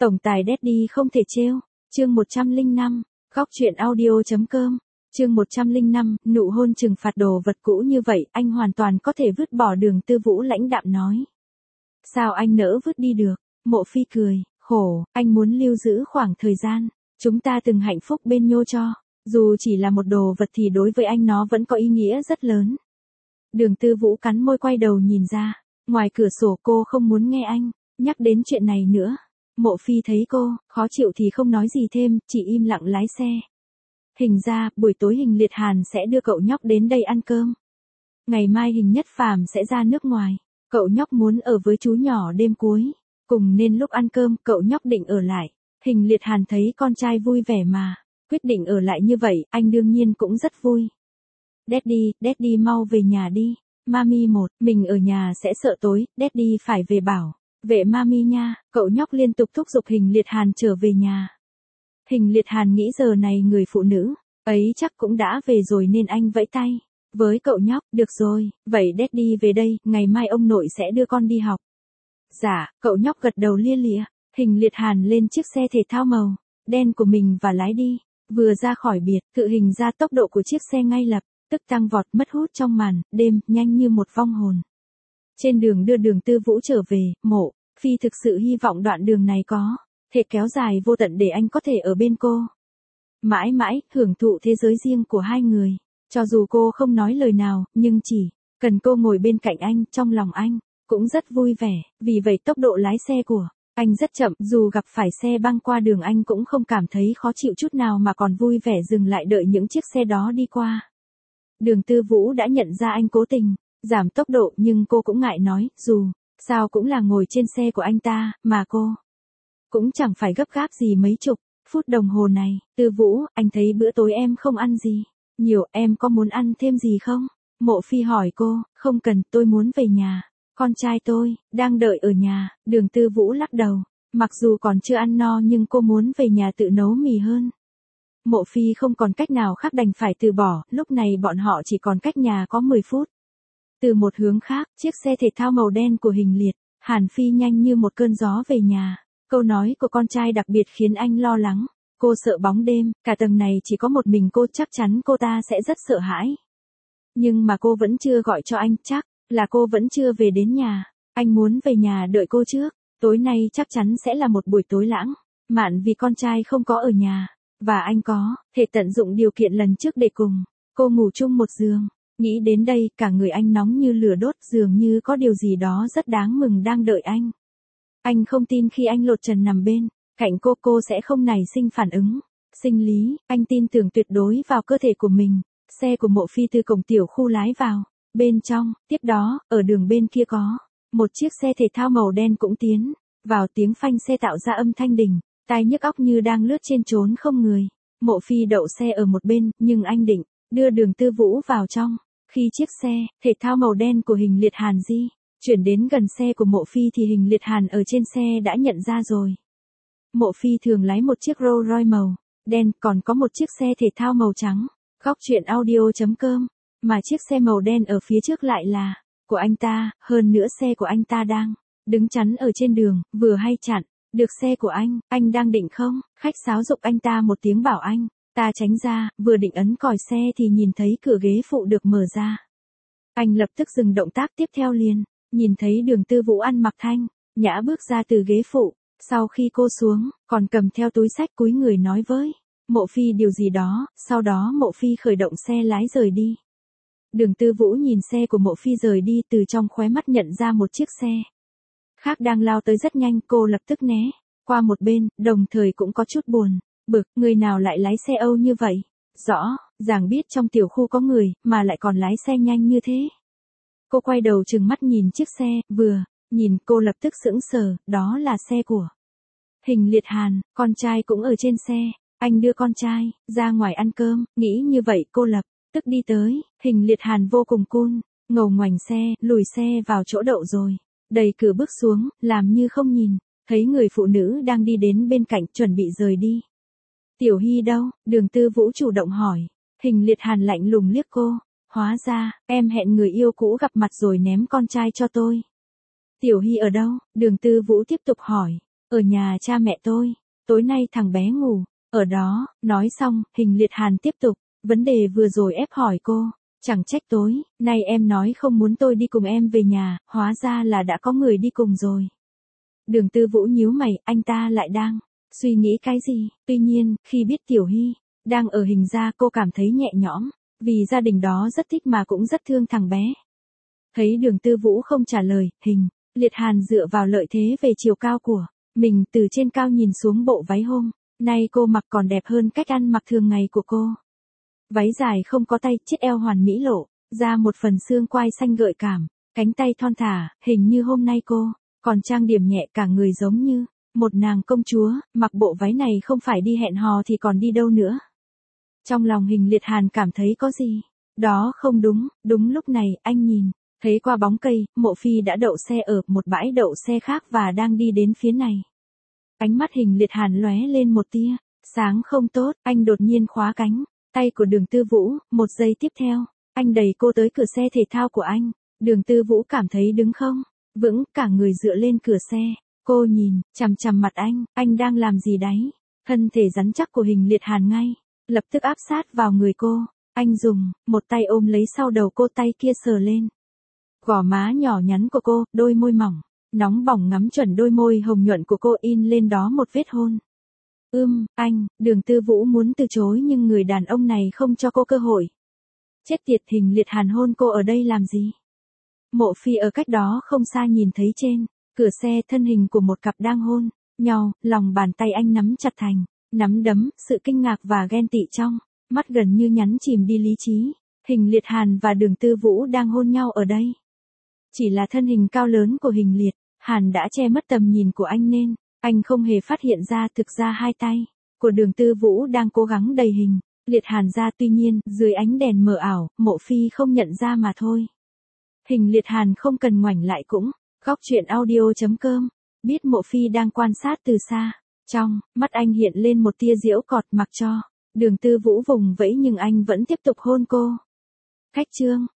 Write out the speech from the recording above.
Tổng tài Daddy không thể trêu. Chương 105, góc truyện audio.com. Chương 105, nụ hôn trừng phạt đồ vật cũ như vậy, anh hoàn toàn có thể vứt bỏ. Đường Tư Vũ lãnh đạm nói. Sao anh nỡ vứt đi được? Mộ Phi cười, khổ, anh muốn lưu giữ khoảng thời gian chúng ta từng hạnh phúc bên nhau cho. Dù chỉ là một đồ vật thì đối với anh nó vẫn có ý nghĩa rất lớn. Đường Tư Vũ cắn môi quay đầu nhìn ra. Ngoài cửa sổ cô không muốn nghe anh nhắc đến chuyện này nữa. Mộ Phi thấy cô khó chịu thì không nói gì thêm, chỉ im lặng lái xe. Hình ra, buổi tối Hình Liệt Hàn sẽ đưa cậu nhóc đến đây ăn cơm. Ngày mai Hình Nhất Phàm sẽ ra nước ngoài. Cậu nhóc muốn ở với chú nhỏ đêm cuối. Cùng nên lúc ăn cơm, cậu nhóc định ở lại. Hình Liệt Hàn thấy con trai vui vẻ mà quyết định ở lại như vậy, anh đương nhiên cũng rất vui. Daddy mau về nhà đi. Mami mình ở nhà sẽ sợ tối, Daddy phải về bảo vệ Mami nha. Cậu nhóc liên tục thúc giục Hình Liệt Hàn trở về nhà. Hình Liệt Hàn nghĩ giờ này người phụ nữ ấy chắc cũng đã về rồi nên anh vẫy tay với cậu nhóc, được rồi, vậy Daddy về đây, ngày mai ông nội sẽ đưa con đi học. Dạ, cậu nhóc gật đầu lia lịa. Hình Liệt Hàn lên chiếc xe thể thao màu đen của mình và lái đi. Vừa ra khỏi biệt thự Hình ra tốc độ của chiếc xe ngay lập tức tăng vọt, mất hút trong màn đêm, nhanh như một vong hồn. Trên đường đưa Đường Tư Vũ trở về, Mộ Phi thực sự hy vọng đoạn đường này có thể kéo dài vô tận để anh có thể ở bên cô. Mãi mãi, hưởng thụ thế giới riêng của hai người. Cho dù cô không nói lời nào, nhưng chỉ cần cô ngồi bên cạnh anh, trong lòng anh cũng rất vui vẻ. Vì vậy tốc độ lái xe của anh rất chậm, dù gặp phải xe băng qua đường anh cũng không cảm thấy khó chịu chút nào mà còn vui vẻ dừng lại đợi những chiếc xe đó đi qua. Đường Tư Vũ đã nhận ra anh cố tình giảm tốc độ nhưng cô cũng ngại nói, dù sao cũng là ngồi trên xe của anh ta, mà cô cũng chẳng phải gấp gáp gì mấy chục phút đồng hồ này. Tư Vũ, anh thấy bữa tối em không ăn gì nhiều, em có muốn ăn thêm gì không? Mộ Phi hỏi cô. Không cần, tôi muốn về nhà. Con trai tôi đang đợi ở nhà. Đường Tư Vũ lắc đầu. Mặc dù còn chưa ăn no nhưng cô muốn về nhà tự nấu mì hơn. Mộ Phi không còn cách nào khác đành phải từ bỏ. Lúc này bọn họ chỉ còn cách nhà có 10 phút. Từ một hướng khác, chiếc xe thể thao màu đen của Hình Liệt Hàn phi nhanh như một cơn gió về nhà. Câu nói của con trai đặc biệt khiến anh lo lắng. Cô sợ bóng đêm, cả tầng này chỉ có một mình cô, chắc chắn cô ta sẽ rất sợ hãi. Nhưng mà cô vẫn chưa gọi cho anh, chắc là cô vẫn chưa về đến nhà. Anh muốn về nhà đợi cô trước. Tối nay chắc chắn sẽ là một buổi tối lãng mạn vì con trai không có ở nhà. Và anh có thể tận dụng điều kiện lần trước để cùng cô ngủ chung một giường. Nghĩ đến đây, cả người anh nóng như lửa đốt, dường như có điều gì đó rất đáng mừng đang đợi anh. Anh không tin khi anh lột trần nằm bên cạnh cô sẽ không nảy sinh phản ứng sinh lý. Anh tin tưởng tuyệt đối vào cơ thể của mình. Xe của Mộ Phi từ cổng tiểu khu lái vào bên trong. Tiếp đó, ở đường bên kia có một chiếc xe thể thao màu đen cũng tiến vào, tiếng phanh xe tạo ra âm thanh đinh tai nhức óc như đang lướt trên chốn không người. Mộ Phi đậu xe ở một bên, nhưng anh định đưa Đường Tư Vũ vào trong. Khi chiếc xe thể thao màu đen của Hình Liệt Hàn di chuyển đến gần xe của Mộ Phi thì Hình Liệt Hàn ở trên xe đã nhận ra rồi. Mộ Phi thường lái một chiếc Rolls Royce màu đen, còn có một chiếc xe thể thao màu trắng. Góc truyện audio.com. Mà chiếc xe màu đen ở phía trước lại là của anh ta, hơn nữa xe của anh ta đang đứng chắn ở trên đường, vừa hay chặn được xe của anh đang định không? Khách sáo giục anh ta một tiếng bảo anh ta tránh ra, vừa định ấn còi xe thì nhìn thấy cửa ghế phụ được mở ra. Anh lập tức dừng động tác, tiếp theo liền nhìn thấy Đường Tư Vũ ăn mặc thanh nhã bước ra từ ghế phụ. Sau khi cô xuống, còn cầm theo túi xách, cúi người nói với Mộ Phi điều gì đó, sau đó Mộ Phi khởi động xe lái rời đi. Đường Tư Vũ nhìn xe của Mộ Phi rời đi, từ trong khóe mắt nhận ra một chiếc xe khác đang lao tới rất nhanh. Cô lập tức né qua một bên, đồng thời cũng có chút buồn bực, người nào lại lái xe Âu như vậy? Rõ ràng biết trong tiểu khu có người, mà lại còn lái xe nhanh như thế. Cô quay đầu trừng mắt nhìn chiếc xe, vừa nhìn cô lập tức sững sờ, đó là xe của Hình Liệt Hàn, con trai cũng ở trên xe. Anh đưa con trai ra ngoài ăn cơm. Nghĩ như vậy cô lập tức đi tới. Hình Liệt Hàn vô cùng cool, ngầu ngoảnh xe, lùi xe vào chỗ đậu rồi đẩy cửa bước xuống, làm như không nhìn thấy người phụ nữ đang đi đến bên cạnh, chuẩn bị rời đi. Tiểu Hy đâu? Đường Tư Vũ chủ động hỏi. Hình Liệt Hàn lạnh lùng liếc cô. Hóa ra em hẹn người yêu cũ gặp mặt rồi ném con trai cho tôi. Tiểu Hy ở đâu? Đường Tư Vũ tiếp tục hỏi. Ở nhà cha mẹ tôi, tối nay thằng bé ngủ, ở đó, nói xong, Hình Liệt Hàn tiếp tục, vấn đề vừa rồi ép hỏi cô, chẳng trách tối, nay em nói không muốn tôi đi cùng em về nhà, hóa ra là đã có người đi cùng rồi. Đường Tư Vũ nhíu mày, anh ta lại đang suy nghĩ cái gì, tuy nhiên, khi biết Tiểu Hy đang ở Hình gia cô cảm thấy nhẹ nhõm, vì gia đình đó rất thích mà cũng rất thương thằng bé. Thấy Đường Tư Vũ không trả lời, Hình Liệt Hàn dựa vào lợi thế về chiều cao của mình từ trên cao nhìn xuống bộ váy hôm nay cô mặc còn đẹp hơn cách ăn mặc thường ngày của cô. Váy dài không có tay, chiếc eo hoàn mỹ lộ ra một phần xương quai xanh gợi cảm, cánh tay thon thả, hình như hôm nay cô còn trang điểm nhẹ cả người giống như một nàng công chúa, mặc bộ váy này không phải đi hẹn hò thì còn đi đâu nữa. Trong lòng Hình Liệt Hàn cảm thấy có gì đó không đúng, đúng lúc này, anh nhìn thấy qua bóng cây, Mộ Phi đã đậu xe ở một bãi đậu xe khác và đang đi đến phía này. Ánh mắt Hình Liệt Hàn lóe lên một tia sáng không tốt, anh đột nhiên khóa cánh tay của Đường Tư Vũ, một giây tiếp theo, anh đẩy cô tới cửa xe thể thao của anh. Đường Tư Vũ cảm thấy đứng không vững, cả người dựa lên cửa xe. Cô nhìn chằm chằm mặt anh đang làm gì đấy? Thân thể rắn chắc của Hình Liệt Hàn ngay lập tức áp sát vào người cô. Anh dùng một tay ôm lấy sau đầu cô, tay kia sờ lên gò má nhỏ nhắn của cô, đôi môi mỏng nóng bỏng ngắm chuẩn đôi môi hồng nhuận của cô, in lên đó một vết hôn. Anh, Đường Tư Vũ muốn từ chối nhưng người đàn ông này không cho cô cơ hội. Chết tiệt, Hình Liệt Hàn hôn cô ở đây làm gì? Mộ Phi ở cách đó không xa nhìn thấy trên cửa xe thân hình của một cặp đang hôn nhau, lòng bàn tay anh nắm chặt thành nắm đấm, sự kinh ngạc và ghen tị trong mắt gần như nhấn chìm đi lý trí. Hình Liệt Hàn và Đường Tư Vũ đang hôn nhau ở đây. Chỉ là thân hình cao lớn của Hình Liệt Hàn đã che mất tầm nhìn của anh nên anh không hề phát hiện ra, thực ra hai tay của Đường Tư Vũ đang cố gắng đẩy Hình Liệt Hàn ra, tuy nhiên, dưới ánh đèn mờ ảo, Mộ Phi không nhận ra mà thôi. Hình Liệt Hàn không cần ngoảnh lại cũng góc chuyện audio.com biết Mộ Phi đang quan sát từ xa. Trong mắt anh hiện lên một tia giễu cợt, mặc cho Đường Tư Vũ vùng vẫy nhưng anh vẫn tiếp tục hôn cô. Khách trương